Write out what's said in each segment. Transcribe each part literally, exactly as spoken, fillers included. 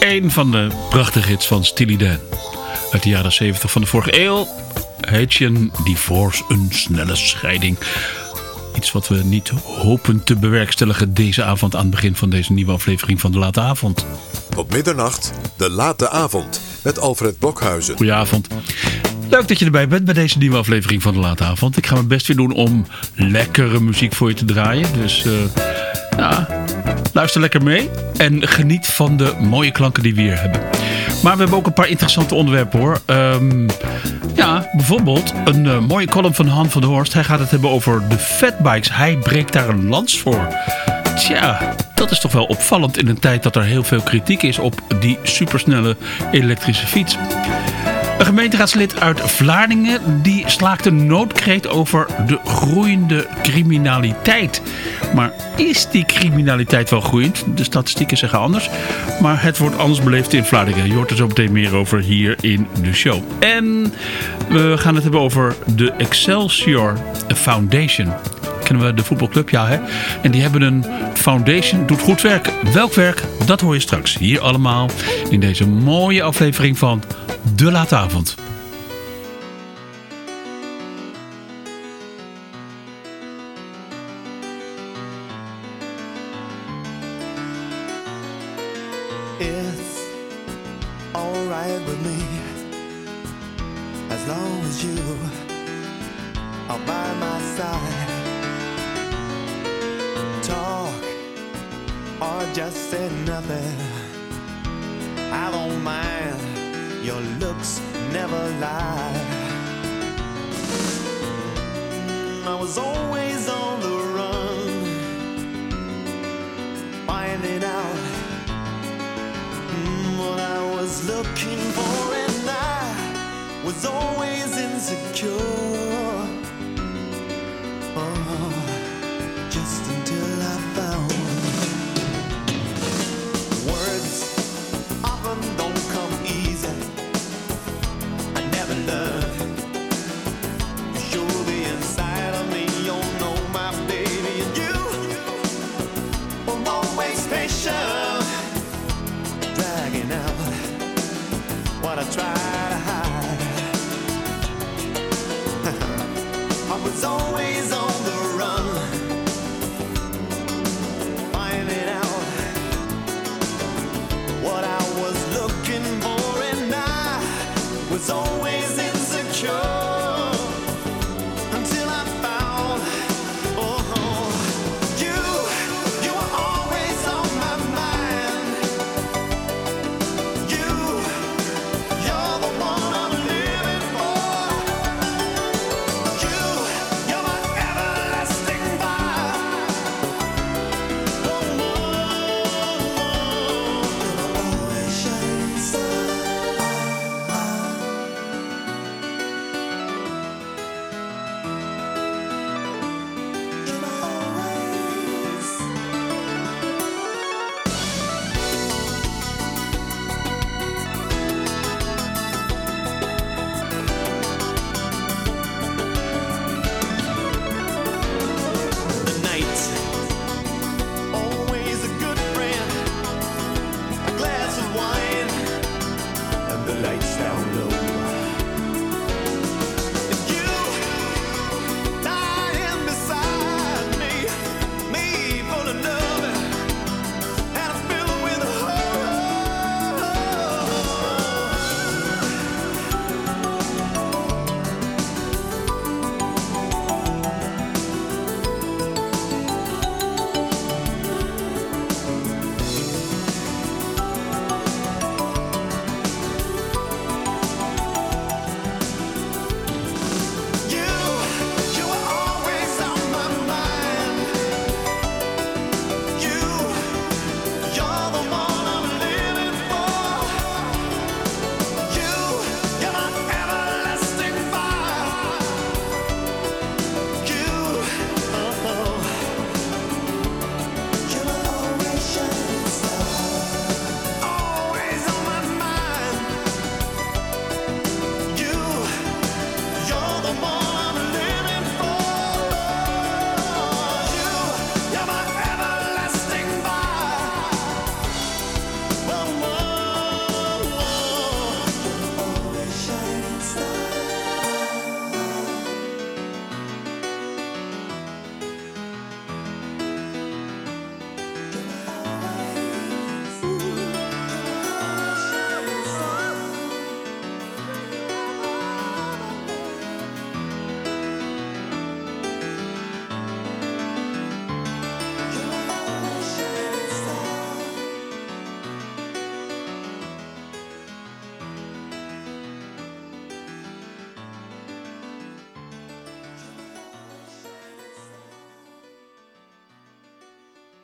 Een van de prachtige hits van Steely Dan. Uit de jaren zeventig van de vorige eeuw. Haitian Divorce, een snelle scheiding. Iets wat we niet hopen te bewerkstelligen deze avond aan het begin van deze nieuwe aflevering van De Late Avond. Tot middernacht, De Late Avond met Alfred Blokhuizen. Goedenavond. Leuk dat je erbij bent bij deze nieuwe aflevering van De Late Avond. Ik ga mijn best weer doen om lekkere muziek voor je te draaien. Dus uh, ja, luister lekker mee en geniet van de mooie klanken die we hier hebben. Maar we hebben ook een paar interessante onderwerpen hoor. Um, ja, bijvoorbeeld een uh, mooie column van Han van der Horst. Hij gaat het hebben over de fatbikes. Hij breekt daar een lans voor. Tja, dat is toch wel opvallend in een tijd dat er heel veel kritiek is op die supersnelle elektrische fiets. Een gemeenteraadslid uit Vlaardingen die slaakt een noodkreet over de groeiende criminaliteit. Maar is die criminaliteit wel groeiend? De statistieken zeggen anders. Maar het wordt anders beleefd in Vlaardingen. Je hoort er zo meteen meer over hier in de show. En we gaan het hebben over de Excelsior Foundation. Kennen we de voetbalclub? Ja, hè? En die hebben een foundation, doet goed werk. Welk werk? Dat hoor je straks. Hier allemaal in deze mooie aflevering van De Late Avond. It's alright with me as long as you are by my side. Talk or just say nothing, I don't mind. Your looks never lie. I was always on the run, finding out mm, what I was looking for, and I was always insecure. Oh, just until I found words often don't come easy. Learn to show the inside of me. You know my baby, and you were always patient, dragging out what I try to hide. I was always on the run,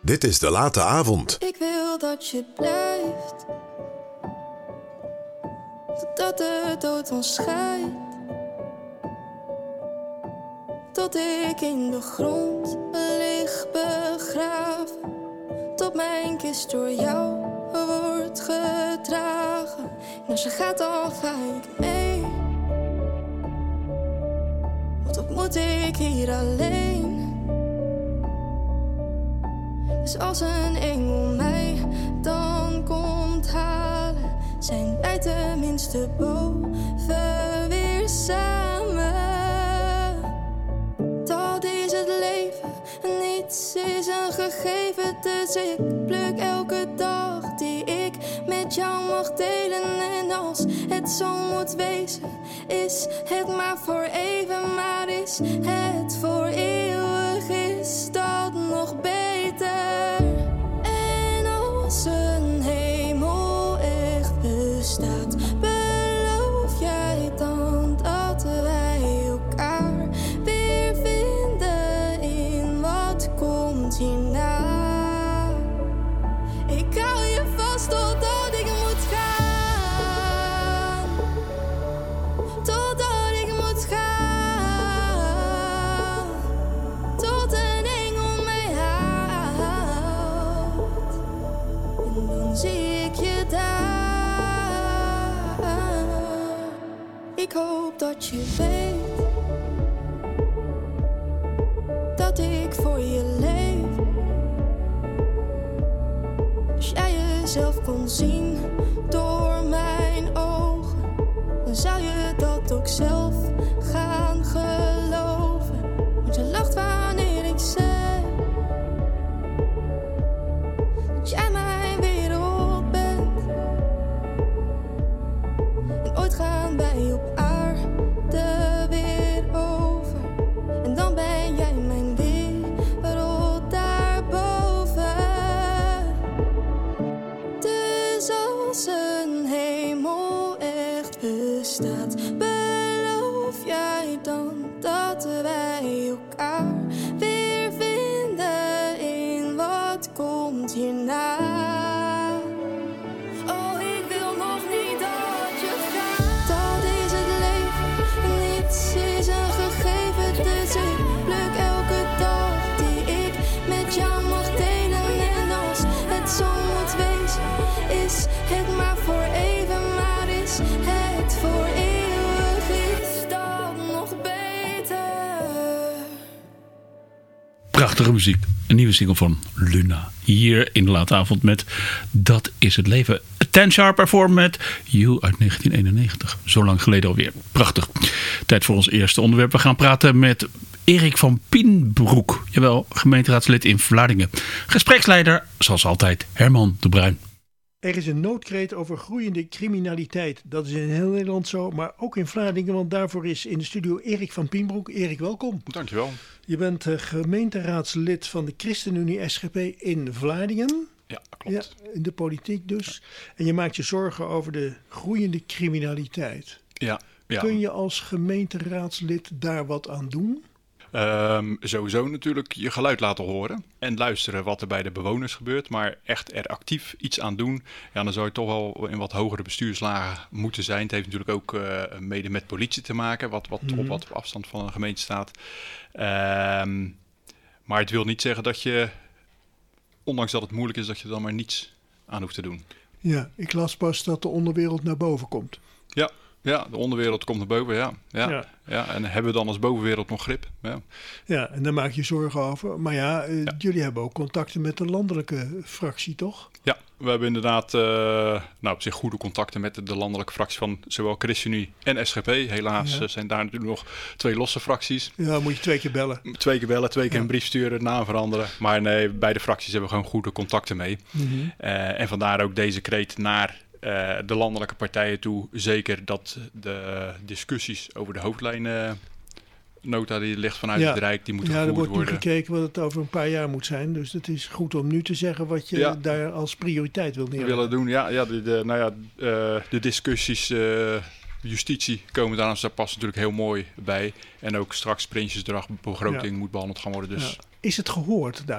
Dit is De Late Avond. Ik wil dat je blijft, totdat de dood ons scheidt. Tot ik in de grond lig begraven, tot mijn kist door jou wordt gedragen. En als je gaat dan ga ik mee, want wat moet ik hier alleen? Dus als een engel mij dan komt halen, zijn wij tenminste boven weer samen. Dat is het leven, niets is een gegeven. Dus ik pluk elke dag die ik met jou mag delen. En als het zo moet wezen, is het maar voor even. Maar is het voor eeuwig, is dat nog beter. En als een hemel echt bestaat, beloof jij dan dat wij elkaar weer vinden in wat komt hierna? Ik hou je vast totdat ik moet gaan, totdat ik moet gaan, tot een engel mij haalt. En dan zie ik je daar. Ik hoop dat je weet dat ik voor je leef. Als jij jezelf kon zien door mijn ogen, dan zou je dat ook zelf gaan geloven. Want je lacht wanneer ik zeg dat jij mijn wereld bent. En ooit gaan wij op aarde weer over, en dan ben jij mijn wereld daarboven. Dus als een hemel echt bestaat, beloof jij dan dat wij elkaar weer vinden in wat komt hierna? Oh, ik wil nog niet dat je gaat. Dat is het leven, niets is een gegeven. Dus ik pluk elke dag die ik met jou mag delen. En als het zo moet wezen, is het maar voor even. Maar is het voor eeuwig, is dat nog beter? Prachtige muziek. Een nieuwe single van Luna. Hier in De Late Avond met Dat is het leven. Ten Sharp ervoor met You uit negentien eenennegentig. Zo lang geleden alweer. Prachtig. Tijd voor ons eerste onderwerp. We gaan praten met Erik van Pienbroek. Jawel, gemeenteraadslid in Vlaardingen. Gespreksleider, zoals altijd, Herman de Bruin. Er is een noodkreet over groeiende criminaliteit. Dat is in heel Nederland zo, maar ook in Vlaardingen. Want daarvoor is in de studio Erik van Pienbroek. Erik, welkom. Dankjewel. Je bent uh, gemeenteraadslid van de ChristenUnie S G P in Vlaardingen. Ja, klopt. Ja, in de politiek dus. En je maakt je zorgen over de groeiende criminaliteit. Ja, ja. Kun je als gemeenteraadslid daar wat aan doen? Um, sowieso natuurlijk je geluid laten horen en luisteren wat er bij de bewoners gebeurt. Maar echt er actief iets aan doen, ja, dan zou je toch wel in wat hogere bestuurslagen moeten zijn. Het heeft natuurlijk ook uh, mede met politie te maken, wat, wat mm-hmm. op wat afstand van een gemeente staat. Um, maar het wil niet zeggen dat je, ondanks dat het moeilijk is, dat je er dan maar niets aan hoeft te doen. Ja, ik las pas dat de onderwereld naar boven komt. Ja. Ja, de onderwereld komt naar boven, ja. Ja, ja. ja. En hebben we dan als bovenwereld nog grip? Ja, ja, en daar maak je zorgen over. Maar ja, uh, ja. jullie hebben ook contacten met de landelijke fractie, toch? Ja, we hebben inderdaad uh, nou, op zich goede contacten met de, de landelijke fractie van zowel ChristenUnie en S G P. Helaas ja. uh, zijn daar natuurlijk nog twee losse fracties. Ja, moet je twee keer bellen. Twee keer bellen, twee keer ja. een brief sturen, naam veranderen. Maar nee, beide fracties hebben gewoon goede contacten mee. Mm-hmm. Uh, en vandaar ook deze kreet naar Uh, de landelijke partijen toe. Zeker dat de uh, discussies over de hoofdlijnen nota die ligt vanuit ja. het Rijk, die moeten ja, gevoerd worden. Ja, er wordt nu gekeken wat het over een paar jaar moet zijn. Dus het is goed om nu te zeggen wat je ja. daar als prioriteit wil neerleggen. willen doen. Ja, ja, de, de, nou ja uh, de discussies, uh, justitie komen daar, daar past natuurlijk heel mooi bij. En ook straks Prinsjesdag, begroting ja. moet behandeld gaan worden. Dus. Ja. Is het gehoord daar?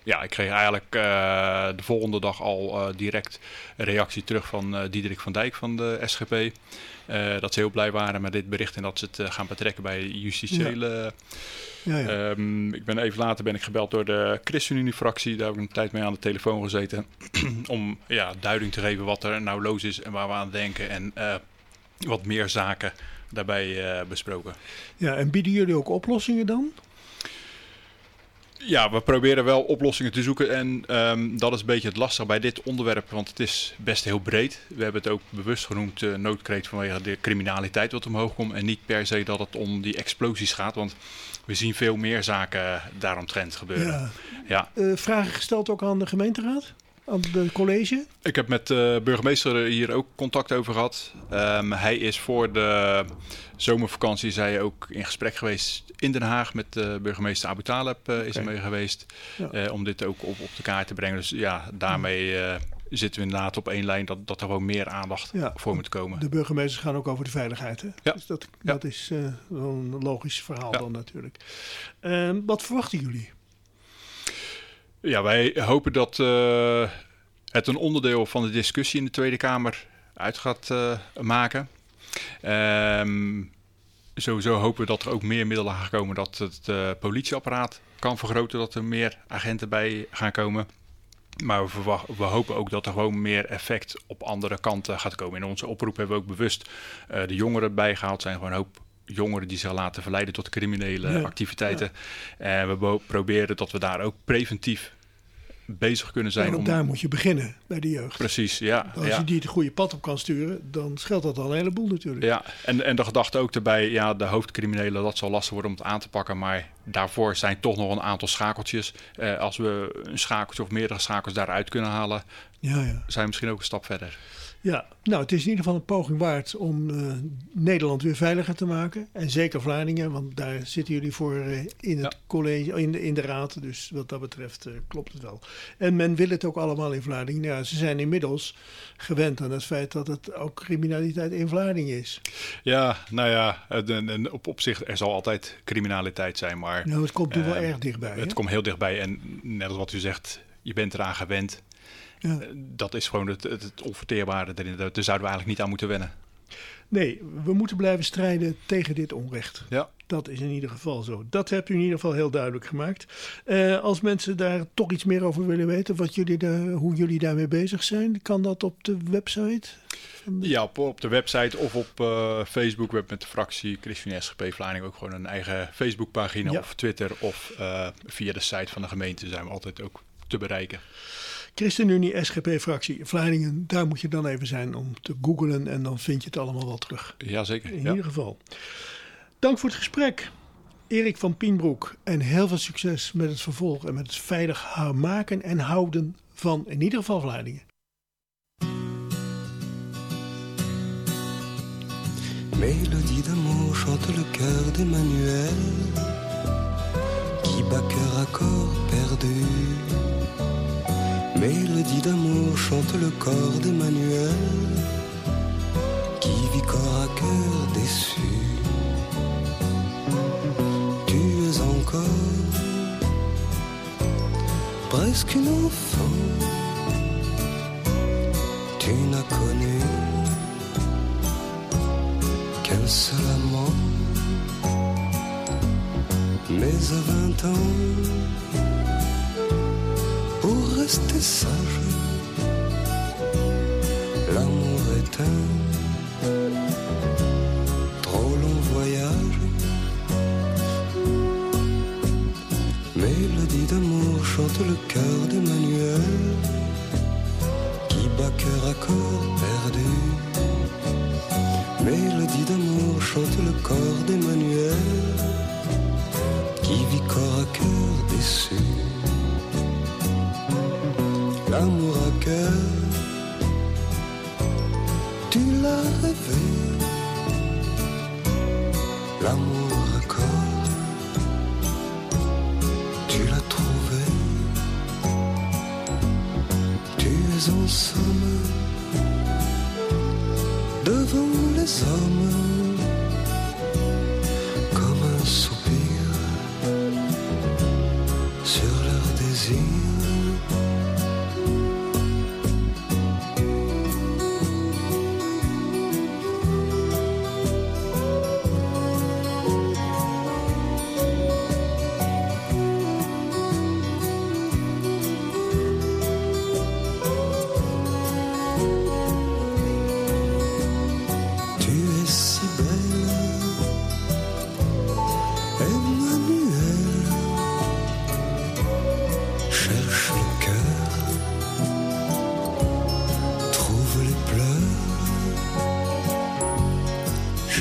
ja, ik kreeg eigenlijk uh, de volgende dag al uh, direct een reactie terug van uh, Diederik van Dijk van de S G P. Uh, dat ze heel blij waren met dit bericht en dat ze het uh, gaan betrekken bij justitiële... Ja. Ja, ja. Um, ik ben even later ben ik gebeld door de ChristenUnie-fractie. Daar heb ik een tijd mee aan de telefoon gezeten. om ja, duiding te geven wat er nou los is en waar we aan denken. En uh, wat meer zaken daarbij uh, besproken. Ja, en bieden jullie ook oplossingen dan? Ja, we proberen wel oplossingen te zoeken en um, dat is een beetje het lastige bij dit onderwerp, want het is best heel breed. We hebben het ook bewust genoemd uh, noodkreet vanwege de criminaliteit wat omhoog komt en niet per se dat het om die explosies gaat, want we zien veel meer zaken daaromtrent gebeuren. Ja. Ja. Uh, vragen gesteld ook aan de gemeenteraad? Aan het college? Ik heb met de uh, burgemeester hier ook contact over gehad. Um, hij is voor de zomervakantie is hij ook in gesprek geweest in Den Haag met de burgemeester Abu Taleb uh, is okay. er mee geweest. Ja. Uh, om dit ook op, op de kaart te brengen. Dus ja, daarmee uh, zitten we inderdaad op één lijn dat, dat er gewoon meer aandacht ja. voor moet komen. De burgemeesters gaan ook over de veiligheid. Hè? Ja. Dus dat, ja. dat is uh, een logisch verhaal ja. dan natuurlijk. Uh, wat verwachten jullie? Ja, wij hopen dat uh, het een onderdeel van de discussie in de Tweede Kamer uit gaat uh, maken. Um, sowieso hopen we dat er ook meer middelen gaan komen, dat het uh, politieapparaat kan vergroten, dat er meer agenten bij gaan komen. Maar we, verwacht, we hopen ook dat er gewoon meer effect op andere kanten gaat komen. In onze oproep hebben we ook bewust uh, de jongeren bijgehaald. Het zijn gewoon een hoop jongeren die zich laten verleiden tot criminele ja, activiteiten. Ja. En we bo- proberen dat we daar ook preventief bezig kunnen zijn. Ja, om... daar moet je beginnen, bij de jeugd. Precies, ja. Als ja. je die het goede pad op kan sturen, dan scheelt dat al een heleboel natuurlijk. Ja, en, en de gedachte ook erbij, ja, de hoofdcriminelen, dat zal lastig worden om het aan te pakken, maar daarvoor zijn toch nog een aantal schakeltjes. Eh, als we een schakeltje of meerdere schakels daaruit kunnen halen, ja, ja. zijn we misschien ook een stap verder. Ja, nou, het is in ieder geval een poging waard om uh, Nederland weer veiliger te maken. En zeker Vlaardingen, want daar zitten jullie voor uh, in het ja. college, in de, in de raad. Dus wat dat betreft uh, klopt het wel. En men wil het ook allemaal in Vlaardingen. Ja, ze zijn inmiddels gewend aan het feit dat het ook criminaliteit in Vlaardingen is. Ja, nou ja, en, en op, op zich, er zal altijd criminaliteit zijn, maar... Nou, het komt nu uh, wel erg dichtbij. Het hè? komt heel dichtbij en net als wat u zegt, je bent eraan gewend. Ja. Dat is gewoon het, het, het onverteerbare erin. Daar zouden we eigenlijk niet aan moeten wennen. Nee, we moeten blijven strijden tegen dit onrecht. Ja. Dat is in ieder geval zo. Dat hebt u in ieder geval heel duidelijk gemaakt. Uh, als mensen daar toch iets meer over willen weten, wat jullie daar, hoe jullie daarmee bezig zijn, kan dat op de website? Ja, op, op de website of op uh, Facebook. We hebben met de fractie ChristenUnie S G P Vlaardingen ook gewoon een eigen Facebookpagina, ja. Of Twitter of uh, via de site van de gemeente zijn we altijd ook te bereiken. ChristenUnie S G P-fractie Vlaardingen, daar moet je dan even zijn om te googlen en dan vind je het allemaal wel terug. Jazeker. In ja. ieder geval. Dank voor het gesprek, Erik van Pienbroek. En heel veel succes met het vervolg en met het veilig maken en houden van in ieder geval Vlaardingen. Mélodie d'amour chante le cœur d'Emmanuel qui bat cœur à corps perdu. Mélodie d'amour chante le corps d'Emmanuel qui vit corps à cœur déçu. Tu es encore presque une enfant. Tu n'as connu qu'un seul amant. Mais à vingt ans, pour rester sage, l'amour est un trop long voyage. Mélodie d'amour chante le cœur d'Emmanuel qui bat cœur à corps perdu. Mélodie d'amour chante le corps d'Emmanuel qui vit corps à cœur déçu. L'amour à cœur, tu l'as rêvé. L'amour à corps, tu l'as trouvé. Tu es en somme devant les hommes comme un soupir sur leur désir.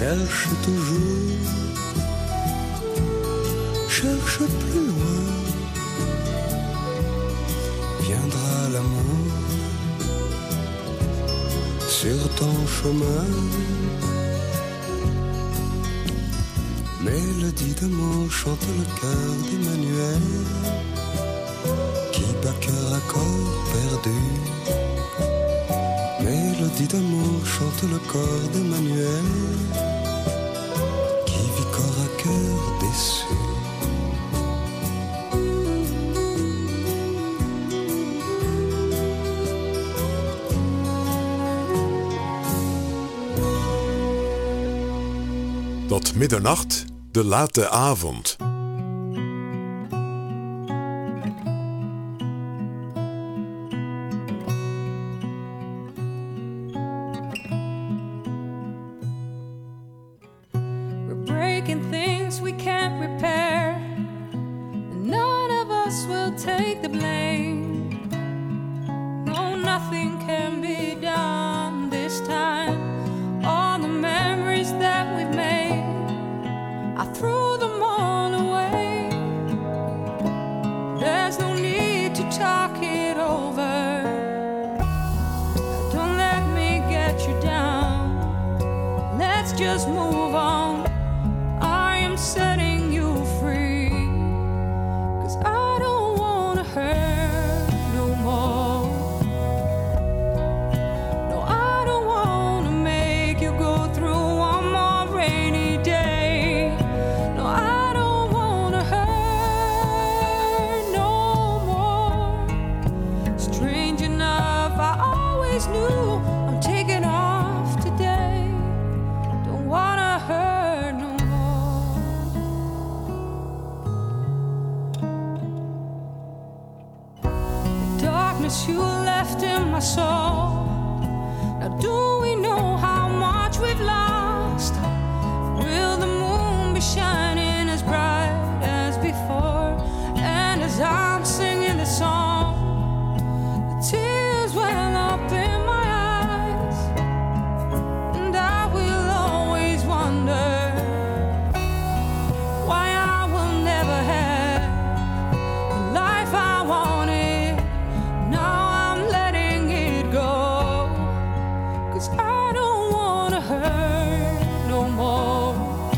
cherche toujours, cherche plus loin, viendra l'amour sur ton chemin. Mélodie d'amour chante le cœur d'Emmanuel, qui bat cœur à corps perdu. Mélodie d'amour chante le corps d'Emmanuel, qui vit corps à cœur déçu. Tot middernacht, de late avond. We're breaking things we can't repair, and none of us will take the blame. No, nothing can be done this time. All the memories that we've made, I threw them all away. There's no need to talk it over. Don't let me get you down. Let's just move on. I am setting you free, 'cause I don't wanna hurt no more. No, I don't wanna make you go through one more rainy day. No, I don't wanna hurt no more. Strange enough, I always knew I'm taking off today. Don't wanna hurt no more. The darkness you left in my soul. Now do we know how much we've lost? Will the moon be shining as bright as before? And as I'm singing the song, the tears well up in my eyes, and I will always wonder why I will never have the life I wanted. Now I'm letting it go, 'cause I don't wanna hurt no more.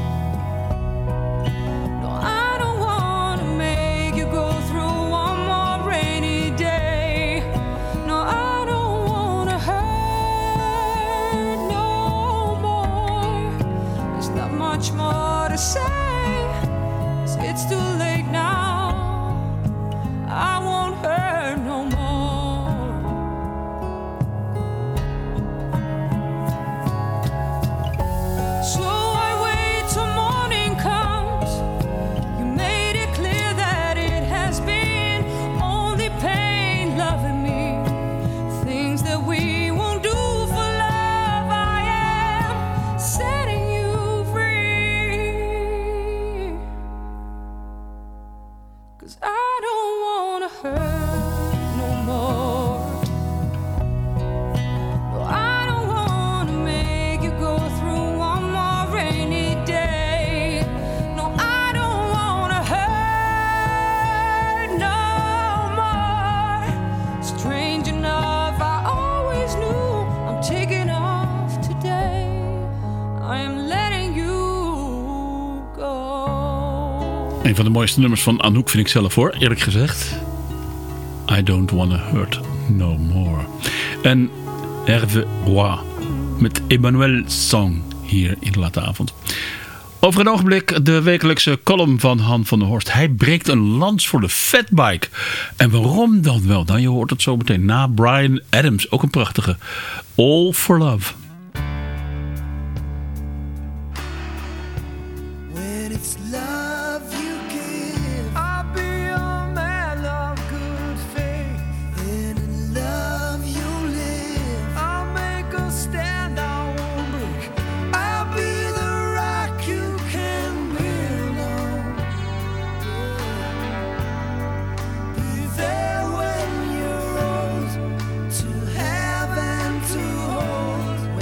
No, I don't wanna make you go through one more rainy day. No, I don't wanna hurt no more. There's not much more to say, 'cause it's too late now. I won't hurt no more. So I wait till morning comes. You made it clear that it has been only pain loving me. Things that we won't do for love. I am setting you free, 'cause I don't wanna hurt no more. No, I don't wanna make you go through one more rainy day. No, I don't wanna hurt no more. Strange enough, I always knew I'm taking off today. I am letting you go. Een van de mooiste nummers van Anouk vind ik zelf hoor, eerlijk gezegd. I don't wanna hurt no more. En Hervé Roy met Emmanuel Song hier in de late avond. Over een ogenblik de wekelijkse column van Han van der Horst. Hij breekt een lans voor de fatbike. En waarom dan wel? Nou, je hoort het zo meteen na Bryan Adams. Ook een prachtige. All for Love. When it's love you give, I'll be a man of good faith. And in love you live, I'll make a stand, I won't break. I'll be the rock you can build on. Be there when you're old, to have and to hold.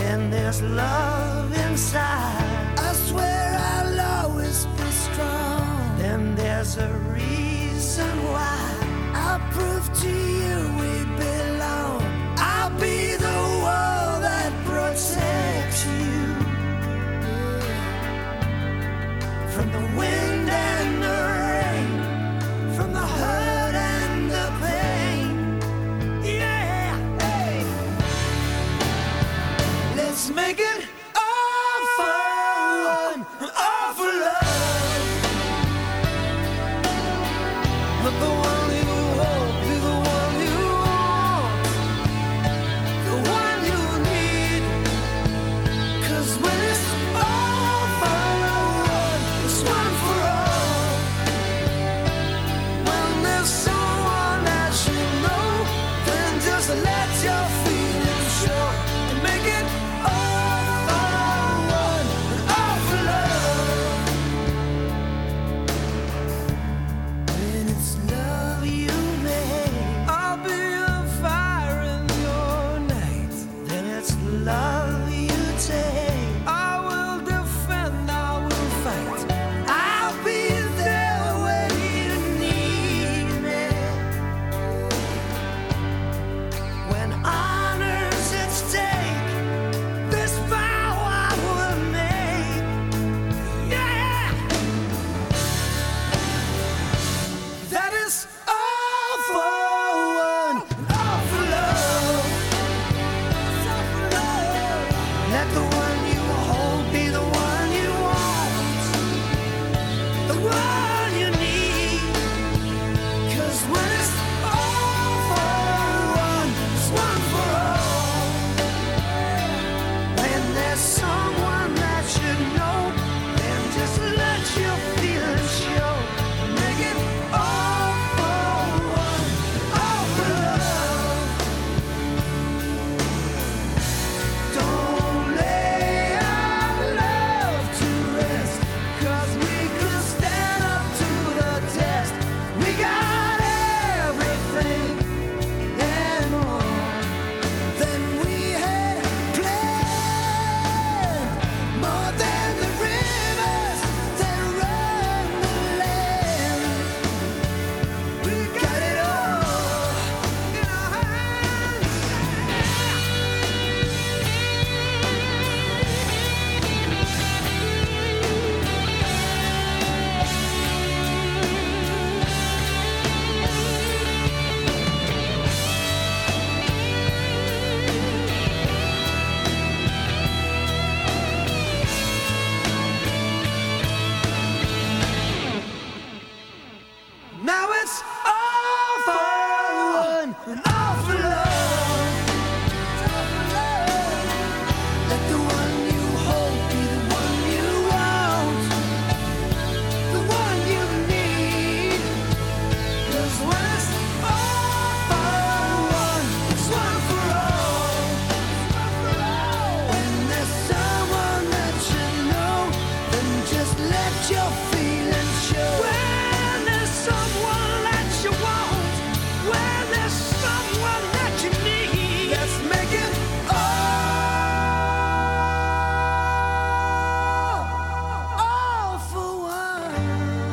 for one, all for love. Let the one you hold be the one you want, the one you need. 'Cause when it's all for one, it's one for all. When there's someone that you know, then just let your feelings show. Make it all for one, all for love. Don't lay our love to rest, 'cause we could stand up to the test. We got everything and more than we had planned, more than the rivers that run the land. We got it all in our hands. Now it's all for one and all for love. Let the one you hold be the one you want, the one you need. 'Cause when it's all for one, it's one for all. When there's someone that you know, then just let your feelings show. When there's someone that you want, when there's someone that you need, let's make it all, all for one,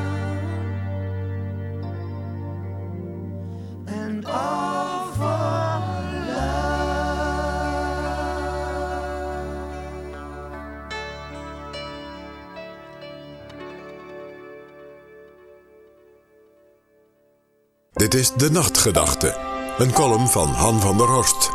and all for love. Dit is De Nachtgedachte, een column van Han van der Horst.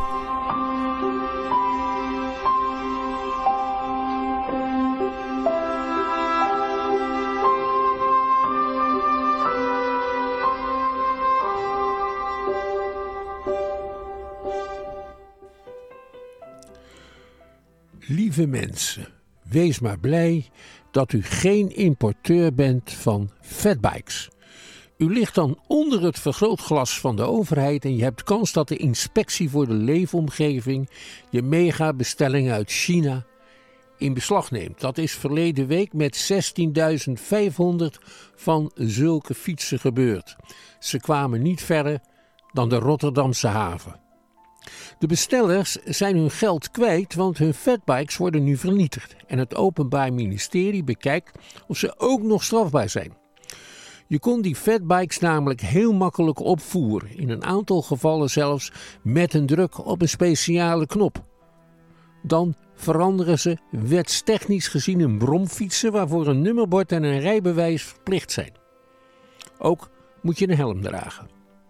Lieve mensen, wees maar blij dat u geen importeur bent van fatbikes. U ligt dan onder het vergrootglas van de overheid en je hebt kans dat de inspectie voor de leefomgeving je megabestelling uit China in beslag neemt. Dat is verleden week met zestienduizend vijfhonderd van zulke fietsen gebeurd. Ze kwamen niet verder dan de Rotterdamse haven. De bestellers zijn hun geld kwijt, want hun fatbikes worden nu vernietigd. En het Openbaar Ministerie bekijkt of ze ook nog strafbaar zijn. Je kon die fatbikes namelijk heel makkelijk opvoeren. In een aantal gevallen zelfs met een druk op een speciale knop. Dan veranderen ze wetstechnisch gezien in bromfietsen waarvoor een nummerbord en een rijbewijs verplicht zijn. Ook moet je een helm dragen.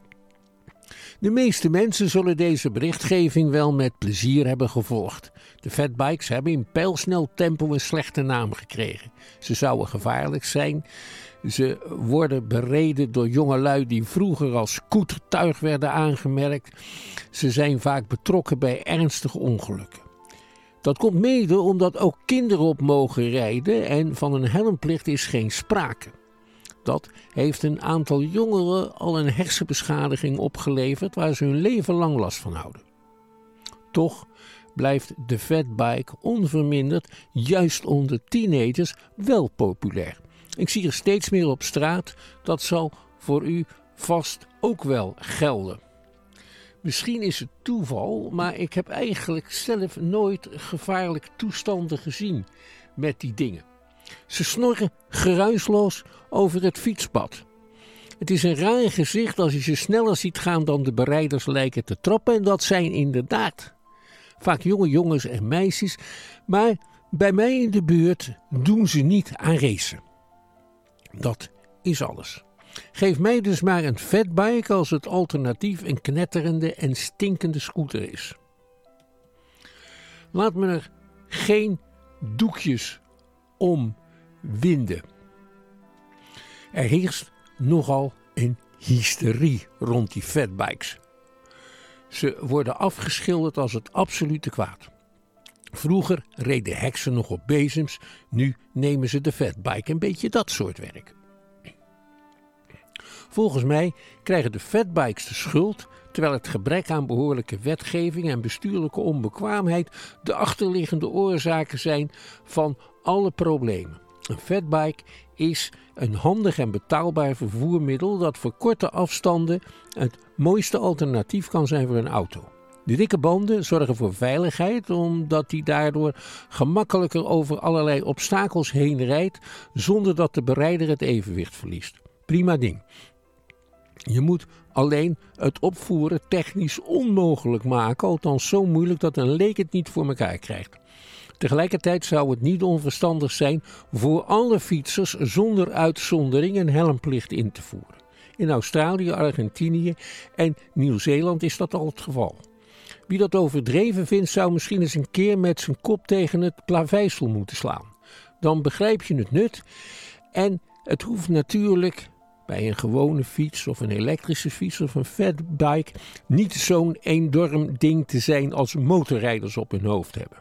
De meeste mensen zullen deze berichtgeving wel met plezier hebben gevolgd. De fatbikes hebben in pijlsnel tempo een slechte naam gekregen. Ze zouden gevaarlijk zijn. Ze worden bereden door jongelui die vroeger als scootertuig werden aangemerkt. Ze zijn vaak betrokken bij ernstige ongelukken. Dat komt mede omdat ook kinderen op mogen rijden en van een helmplicht is geen sprake. Dat heeft een aantal jongeren al een hersenbeschadiging opgeleverd waar ze hun leven lang last van houden. Toch blijft de fatbike onverminderd juist onder teenagers wel populair. Ik zie er steeds meer op straat, dat zal voor u vast ook wel gelden. Misschien is het toeval, maar ik heb eigenlijk zelf nooit gevaarlijke toestanden gezien met die dingen. Ze snorren geruisloos over het fietspad. Het is een raar gezicht als je ze sneller ziet gaan dan de berijders lijken te trappen. En dat zijn inderdaad vaak jonge jongens en meisjes. Maar bij mij in de buurt doen ze niet aan racen. Dat is alles. Geef mij dus maar een fatbike als het alternatief een knetterende en stinkende scooter is. Laat me er geen doekjes om winden. Er heerst nogal een hysterie rond die fatbikes. Ze worden afgeschilderd als het absolute kwaad. Vroeger reden heksen nog op bezems, nu nemen ze de fatbike, een beetje dat soort werk. Volgens mij krijgen de fatbikes de schuld, terwijl het gebrek aan behoorlijke wetgeving en bestuurlijke onbekwaamheid de achterliggende oorzaken zijn van alle problemen. Een fatbike is een handig en betaalbaar vervoermiddel dat voor korte afstanden het mooiste alternatief kan zijn voor een auto. De dikke banden zorgen voor veiligheid, omdat die daardoor gemakkelijker over allerlei obstakels heen rijdt, zonder dat de berijder het evenwicht verliest. Prima ding. Je moet alleen het opvoeren technisch onmogelijk maken, althans zo moeilijk dat een leek het niet voor elkaar krijgt. Tegelijkertijd zou het niet onverstandig zijn voor alle fietsers zonder uitzondering een helmplicht in te voeren. In Australië, Argentinië en Nieuw-Zeeland is dat al het geval. Wie dat overdreven vindt, zou misschien eens een keer met zijn kop tegen het plaveisel moeten slaan. Dan begrijp je het nut en het hoeft natuurlijk bij een gewone fiets of een elektrische fiets of een fatbike niet zo'n enorm ding te zijn als motorrijders op hun hoofd hebben.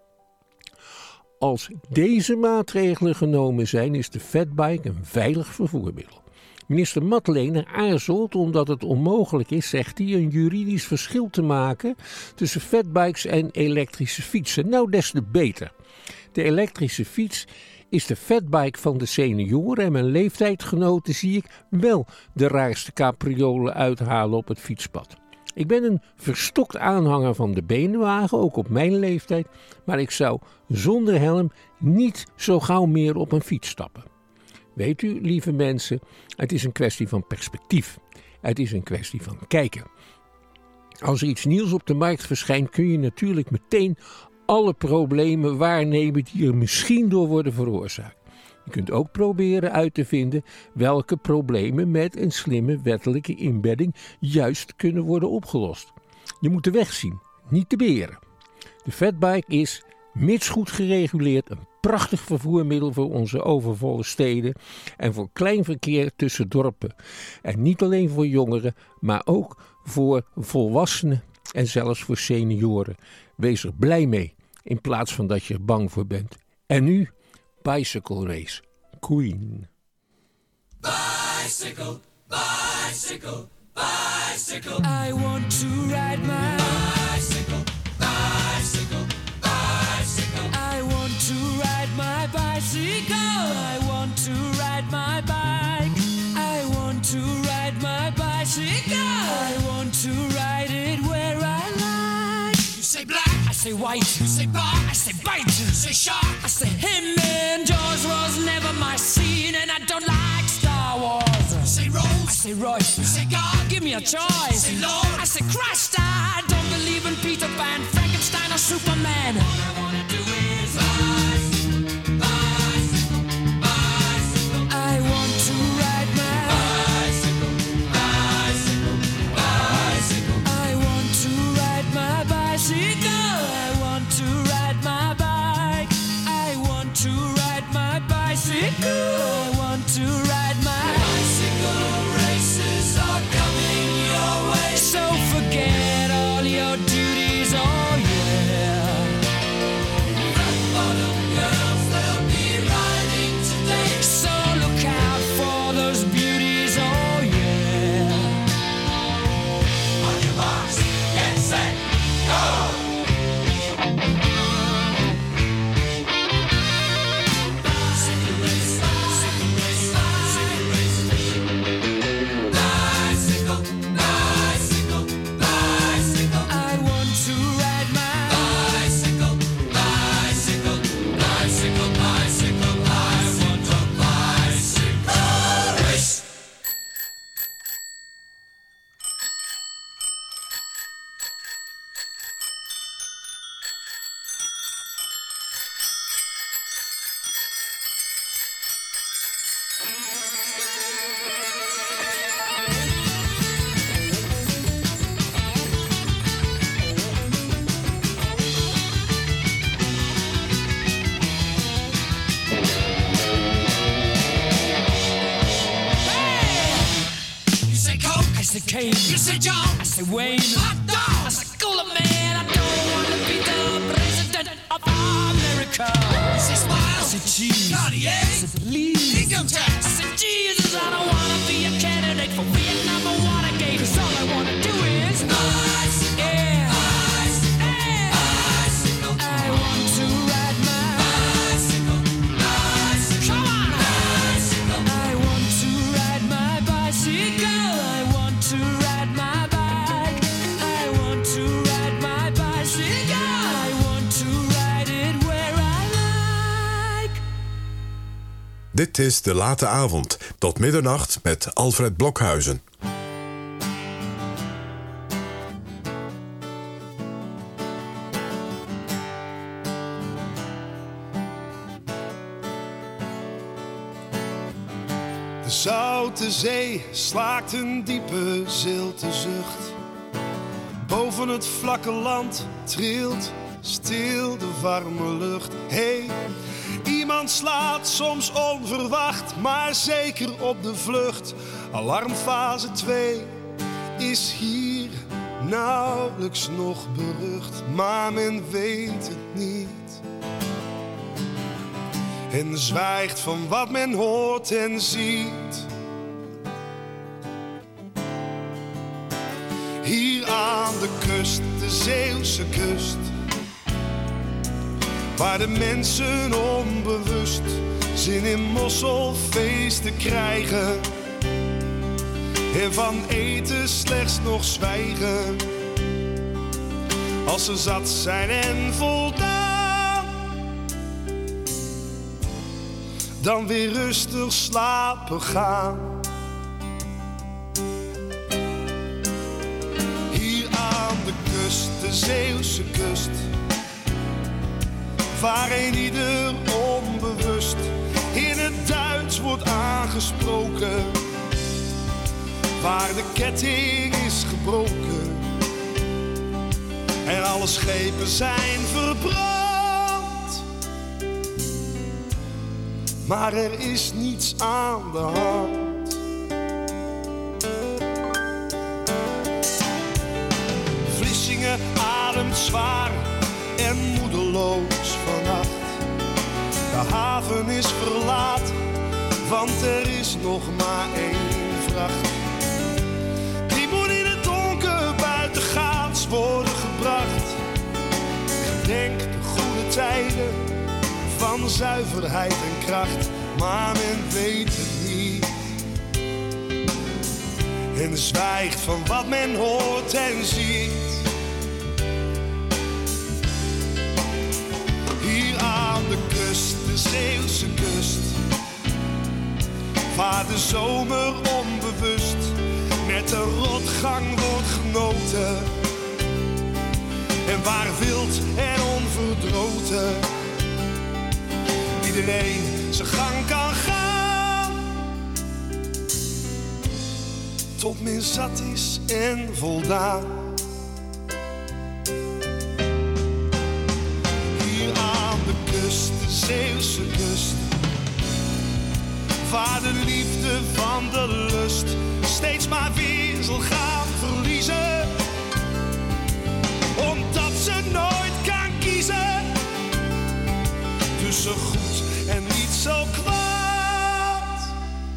Als deze maatregelen genomen zijn, is de fatbike een veilig vervoermiddel. Minister Matlener aarzelt omdat het onmogelijk is, zegt hij, een juridisch verschil te maken tussen fatbikes en elektrische fietsen. Nou, des te beter. De elektrische fiets is de fatbike van de senioren en mijn leeftijdgenoten zie ik wel de raarste capriolen uithalen op het fietspad. Ik ben een verstokt aanhanger van de beenwagen, ook op mijn leeftijd, maar ik zou zonder helm niet zo gauw meer op een fiets stappen. Weet u, lieve mensen, het is een kwestie van perspectief. Het is een kwestie van kijken. Als er iets nieuws op de markt verschijnt, kun je natuurlijk meteen alle problemen waarnemen die er misschien door worden veroorzaakt. Je kunt ook proberen uit te vinden welke problemen met een slimme wettelijke inbedding juist kunnen worden opgelost. Je moet de weg zien, niet de beren. De fatbike is, mits goed gereguleerd, een prachtig vervoermiddel voor onze overvolle steden en voor klein verkeer tussen dorpen. En niet alleen voor jongeren, maar ook voor volwassenen en zelfs voor senioren. Wees er blij mee, in plaats van dat je er bang voor bent. En nu, Bicycle Race, Queen. Bicycle, bicycle, bicycle. I want to ride my bicycle, bicycle, bicycle. I want to ride my bicycle. I want to ride my bike. I want to ride my bicycle. I want to ride it where I like. You say black, I say white. You say bar, I say bite. You say shark, I say him. And Jaws was never my scene, and I don't like Star Wars. You say Rose, I say Royce. You say God, give me a choice. You say Lord, I say Christ. I don't believe in Peter Pan, Frankenstein, or Superman. All I wanna do is bicycle, bicycle, bicycle. I want to ride my bicycle, bicycle, bicycle. I want to ride my bicycle. I want to ride my bike. I want to ride my bicycle. I want to ride my bicycle. Races are coming your way, so forget all your duties. Oh yeah. Wayne. You say John. I say Wayne. Hot dog. I say cooler man. I don't want to be the president of America. I say smile. I say cheese. Cartier. I say please. Income tax. I say Jesus. I don't want to be a candidate for Vietnam or Watergate. Cause all I want to do is ice. Yeah. Ice. Yeah. Icicle. I want to ride my bicycle. Bicycle. Come on. Bicycle. I want to ride my bicycle. I want to ride my bike. I want to ride my bicycle. I want to ride it where I like. Dit is De Late Avond, tot middernacht met Alfred Blokhuizen. De zoute zee slaakt een diepe zilte zucht. Boven het vlakke land trilt stil de warme lucht. Hey, iemand slaat soms onverwacht, maar zeker op de vlucht. Alarmfase twee is hier nauwelijks nog berucht, maar men weet het niet. En zwijgt van wat men hoort en ziet. Hier aan de kust, de Zeeuwse kust, waar de mensen onbewust zin in mosselfeesten krijgen en van eten slechts nog zwijgen. Als ze zat zijn en voldaan, dan weer rustig slapen gaan. Hier aan de kust, de Zeeuwse kust, waar een ieder onbewust in het Duits wordt aangesproken, waar de ketting is gebroken en alle schepen zijn verbrand. Maar er is niets aan de hand. Vlissingen ademt zwaar en moedeloos vannacht. De haven is verlaten, want er is nog maar één vracht. Die moet in het donker buitengaats worden gebracht. Gedenk de goede tijden van zuiverheid en kracht, maar men weet het niet. En zwijgt van wat men hoort en ziet. Hier aan de kust, de Zeeuwse kust, waar de zomer onbewust met de rotgang wordt genoten. En waar wild en onverdroten iedereen zijn gang kan gaan, tot men zat is en voldaan. Hier aan de kust, de Zeeuwse kust, waar de liefde van de lust steeds maar weer zal gaan verliezen, omdat ze nooit kan kiezen tussen goed en niet zo kwaad.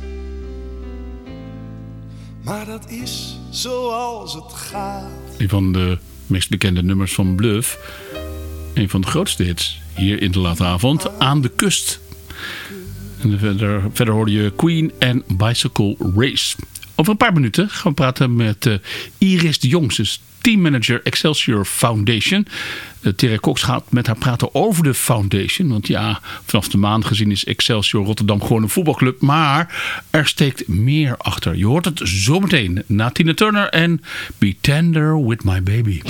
Maar dat is zoals het gaat. Een van de meest bekende nummers van Bluff. Een van de grootste hits hier in De Late Avond. Aan de kust. En verder, verder hoorde je Queen en Bicycle Race. Over een paar minuten gaan we praten met uh, Iris de Jong. Ze is teammanager Excelsior Foundation. Uh, Tere Cox gaat met haar praten over de foundation. Want ja, vanaf de maan gezien is Excelsior Rotterdam gewoon een voetbalclub. Maar er steekt meer achter. Je hoort het zometeen na Tina Turner en Be Tender With My Baby.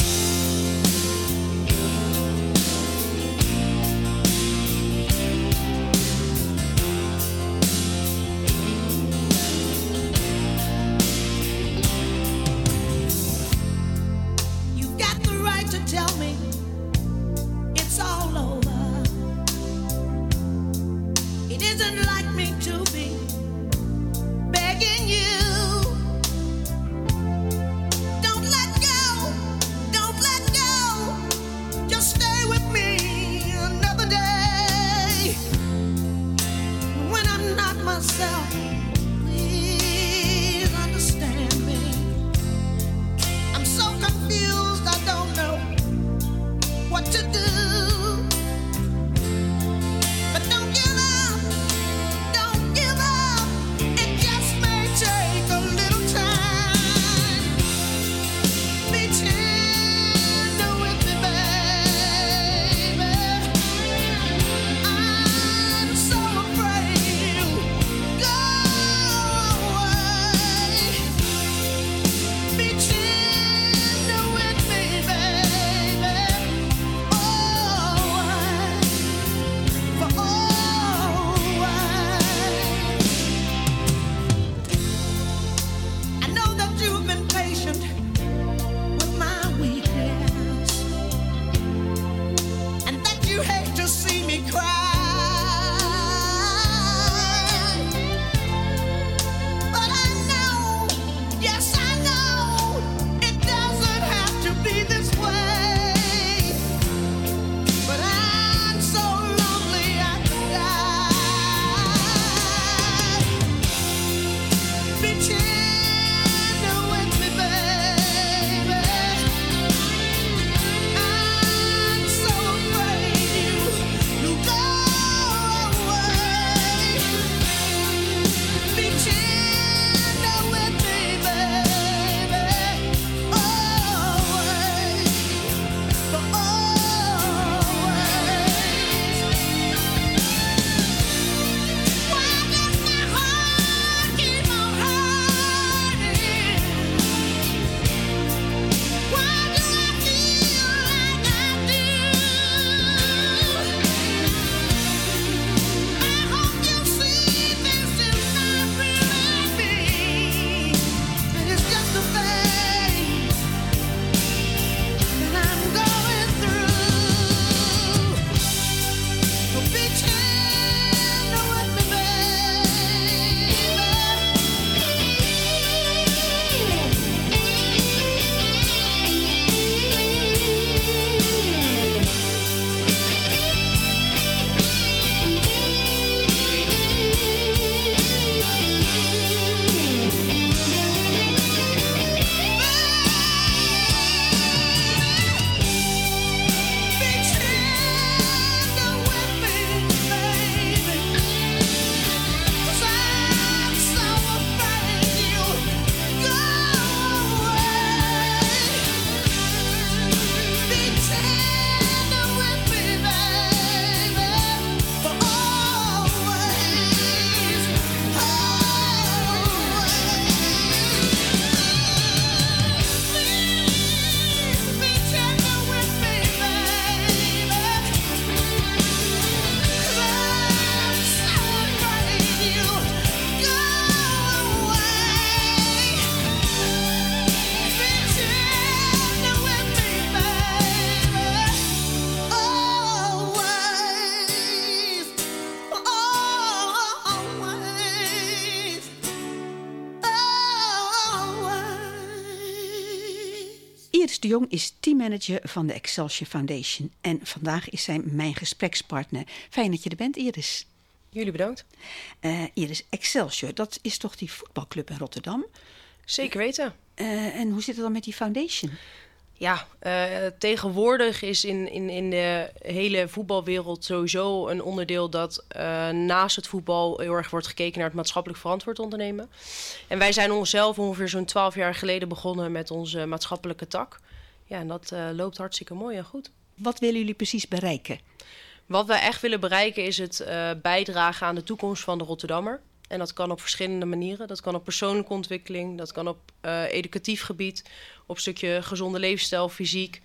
Iris de Jong is teammanager van de Excelsior Foundation. En vandaag is zij mijn gesprekspartner. Fijn dat je er bent, Iris. Jullie bedankt. Uh, Iris, Excelsior, dat is toch die voetbalclub in Rotterdam? Zeker weten. Uh, en hoe zit het dan met die foundation? Ja, uh, tegenwoordig is in, in, in de hele voetbalwereld sowieso een onderdeel dat uh, naast het voetbal heel erg wordt gekeken naar het maatschappelijk verantwoord ondernemen. En wij zijn onszelf ongeveer zo'n twaalf jaar geleden begonnen met onze maatschappelijke tak. Ja, en dat uh, loopt hartstikke mooi en goed. Wat willen jullie precies bereiken? Wat wij echt willen bereiken is het uh, bijdragen aan de toekomst van de Rotterdammer. En dat kan op verschillende manieren. Dat kan op persoonlijke ontwikkeling, dat kan op uh, educatief gebied, op een stukje gezonde levensstijl, fysiek.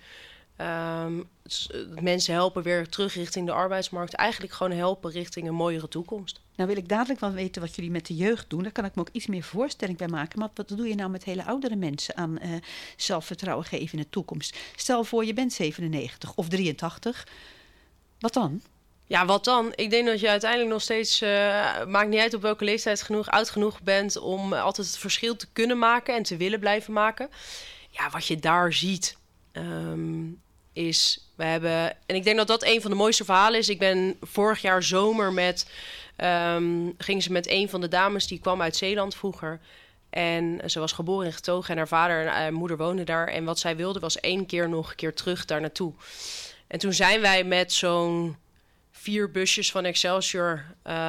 Um, mensen helpen weer terug richting de arbeidsmarkt. Eigenlijk gewoon helpen richting een mooiere toekomst. Nou wil ik dadelijk wel weten wat jullie met de jeugd doen. Daar kan ik me ook iets meer voorstelling bij maken. Maar wat doe je nou met hele oudere mensen aan uh, zelfvertrouwen geven in de toekomst? Stel voor je bent zevenennegentig of drieëntachtig. Wat dan? Ja, wat dan? Ik denk dat je uiteindelijk nog steeds, uh, maakt niet uit op welke leeftijd genoeg, oud genoeg bent om altijd het verschil te kunnen maken en te willen blijven maken. Ja, wat je daar ziet um, is, we hebben, en ik denk dat dat een van de mooiste verhalen is. Ik ben vorig jaar zomer met, um, ging ze met een van de dames die kwam uit Zeeland vroeger. En ze was geboren en getogen en haar vader en haar moeder woonden daar. En wat zij wilde was één keer nog een keer terug daar naartoe. En toen zijn wij met zo'n vier busjes van Excelsior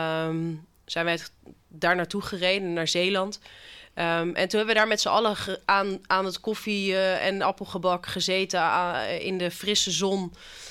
um, zijn wij daar naartoe gereden, naar Zeeland. Um, en toen hebben we daar met z'n allen ge- aan, aan het koffie uh, en appelgebak gezeten uh, in de frisse zon.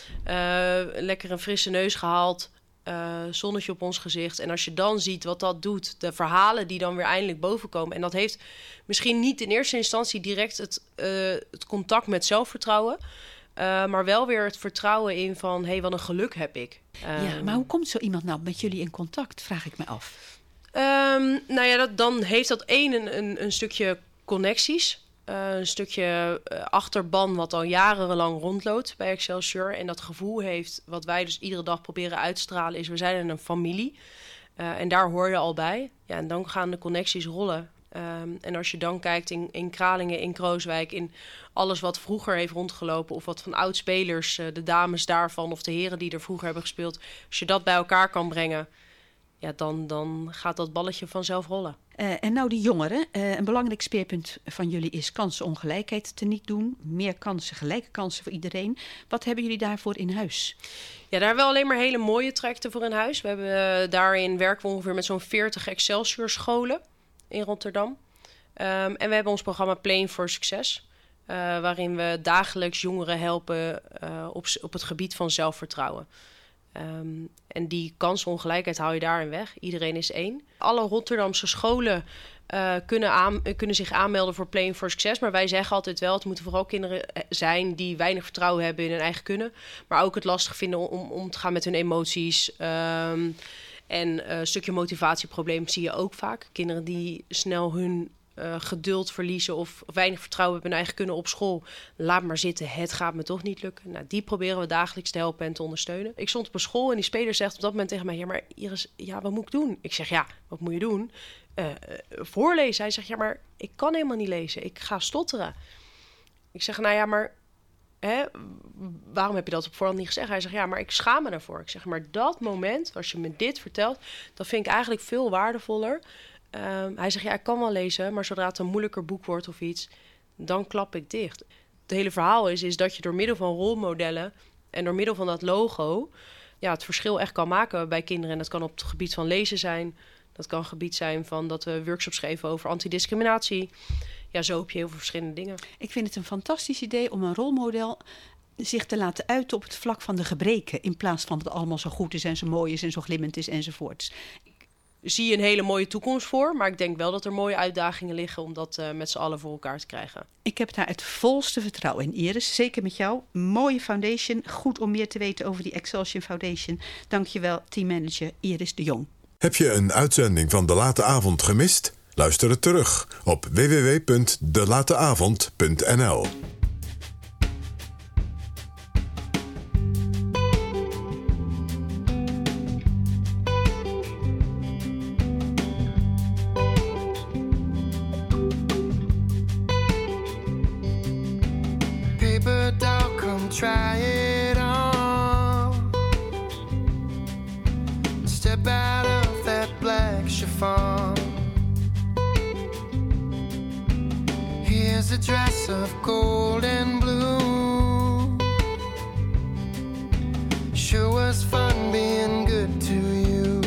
Uh, lekker een frisse neus gehaald, uh, zonnetje op ons gezicht. En als je dan ziet wat dat doet, de verhalen die dan weer eindelijk bovenkomen. En dat heeft misschien niet in eerste instantie direct het, uh, het contact met zelfvertrouwen. Uh, maar wel weer het vertrouwen in van, hé, hey, wat een geluk heb ik. Um, ja, maar hoe komt zo iemand nou met jullie in contact, vraag ik me af. Um, nou ja, dat, dan heeft dat één een, een, een stukje connecties. Uh, een stukje uh, achterban wat al jarenlang rondloopt bij Excelsior. En dat gevoel heeft, wat wij dus iedere dag proberen uit te stralen, is we zijn een familie. Uh, en daar hoor je al bij. Ja, en dan gaan de connecties rollen. Um, en als je dan kijkt in, in Kralingen, in Krooswijk, in alles wat vroeger heeft rondgelopen, of wat van oud-spelers, uh, de dames daarvan of de heren die er vroeger hebben gespeeld, als je dat bij elkaar kan brengen, ja, dan, dan gaat dat balletje vanzelf rollen. Uh, en nou die jongeren, uh, een belangrijk speerpunt van jullie is kansenongelijkheid te niet doen. Meer kansen, gelijke kansen voor iedereen. Wat hebben jullie daarvoor in huis? Ja, daar hebben we alleen maar hele mooie trajecten voor in huis. We hebben uh, daarin werken we ongeveer met zo'n veertig Excelsior scholen in Rotterdam. Um, en we hebben ons programma Playing for Success, uh, waarin we dagelijks jongeren helpen uh, op, op het gebied van zelfvertrouwen. Um, en die kansenongelijkheid haal je daarin weg. Iedereen is één. Alle Rotterdamse scholen uh, kunnen, aan, kunnen zich aanmelden voor Playing for Success. Maar wij zeggen altijd wel, het moeten vooral kinderen zijn die weinig vertrouwen hebben in hun eigen kunnen. Maar ook het lastig vinden om, om te gaan met hun emoties. Um, En uh, een stukje motivatieprobleem zie je ook vaak. Kinderen die snel hun uh, geduld verliezen of weinig vertrouwen hebben in hun eigen kunnen op school. Laat maar zitten, het gaat me toch niet lukken. Nou, die proberen we dagelijks te helpen en te ondersteunen. Ik stond op een school en die speler zegt op dat moment tegen mij, ja, maar Iris, ja, wat moet ik doen? Ik zeg, ja, wat moet je doen? Uh, uh, voorlezen. Hij zegt, ja, maar ik kan helemaal niet lezen. Ik ga stotteren. Ik zeg, nou ja, maar Hè, waarom heb je dat op voorhand niet gezegd? Hij zegt, ja, maar ik schaam me daarvoor. Ik zeg, maar dat moment, als je me dit vertelt, dat vind ik eigenlijk veel waardevoller. Um, hij zegt, ja, ik kan wel lezen, maar zodra het een moeilijker boek wordt of iets, dan klap ik dicht. Het hele verhaal is, is dat je door middel van rolmodellen en door middel van dat logo, ja, het verschil echt kan maken bij kinderen. En dat kan op het gebied van lezen zijn. Dat kan gebied zijn van dat we workshops geven over antidiscriminatie. Ja, zo heb je heel veel verschillende dingen. Ik vind het een fantastisch idee om een rolmodel zich te laten uiten op het vlak van de gebreken, in plaats van dat het allemaal zo goed is en zo mooi is en zo glimmend is enzovoorts. Ik zie een hele mooie toekomst voor, maar ik denk wel dat er mooie uitdagingen liggen om dat uh, met z'n allen voor elkaar te krijgen. Ik heb daar het volste vertrouwen in, Iris. Zeker met jou. Mooie foundation. Goed om meer te weten over die Excelsior Foundation. Dankjewel, teammanager Iris de Jong. Heb je een uitzending van De Late Avond gemist? Luister het terug op w w w punt de late avond punt n l. try it on. Step out of that black chiffon. Here's a dress of gold and blue. Sure was fun being good to you.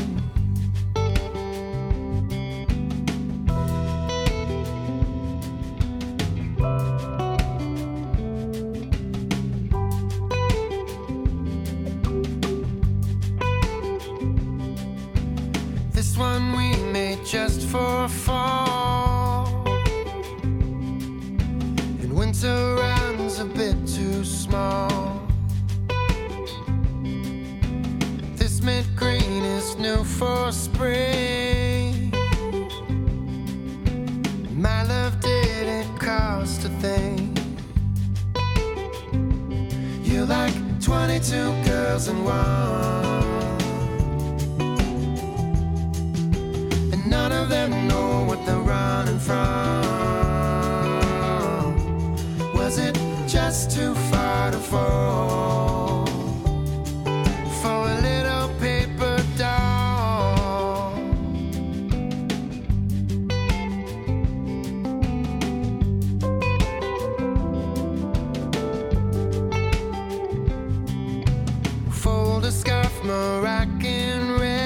This one we made just for fall. And winter round's a bit too small. This mint green is new for spring. My love didn't cost a thing. You're like twenty-two girls in one. None of them know what they're running from. Was it just too far to fall for a little paper doll? Fold a scarf, Moroccan red.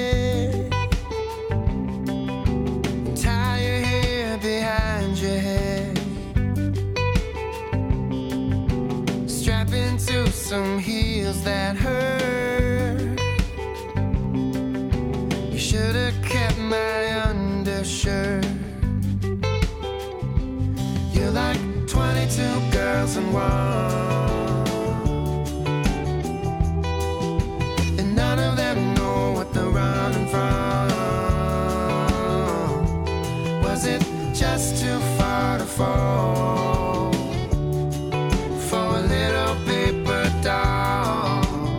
Behind your head, strap into some heels that hurt. You should have kept my undershirt. You're like twenty-two girls in one, and none of them know what they're running from. Was it just too far to fall for a little paper doll?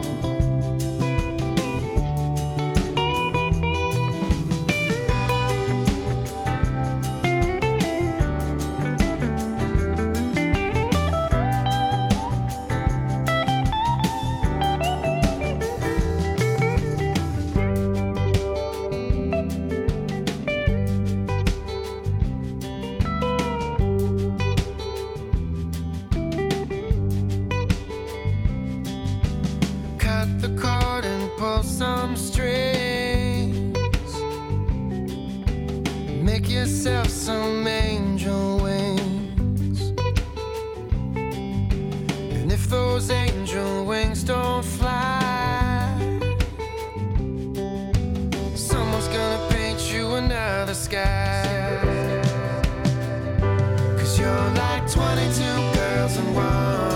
Some strings, make yourself some angel wings. And if those angel wings don't fly, someone's gonna paint you another sky. Cause you're like twenty-two girls in one.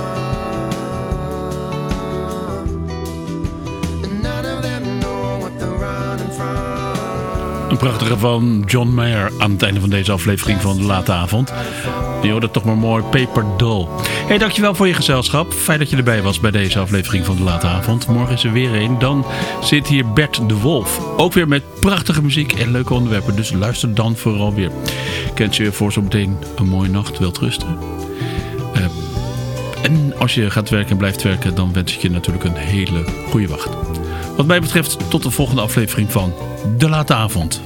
Een prachtige van John Mayer aan het einde van deze aflevering van De Late Avond. Je hoorde toch maar mooi, Paper Doll. Hey, dankjewel voor je gezelschap. Fijn dat je erbij was bij deze aflevering van De Late Avond. Morgen is er weer een. Dan zit hier Bert de Wolf. Ook weer met prachtige muziek en leuke onderwerpen. Dus luister dan vooral weer. Ik wens je voor zometeen een mooie nacht. Wilt rusten. Uh, en als je gaat werken en blijft werken, dan wens ik je natuurlijk een hele goede wacht. Wat mij betreft tot de volgende aflevering van De Late Avond.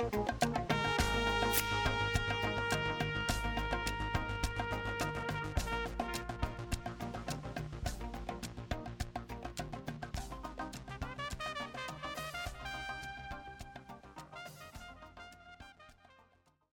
Thank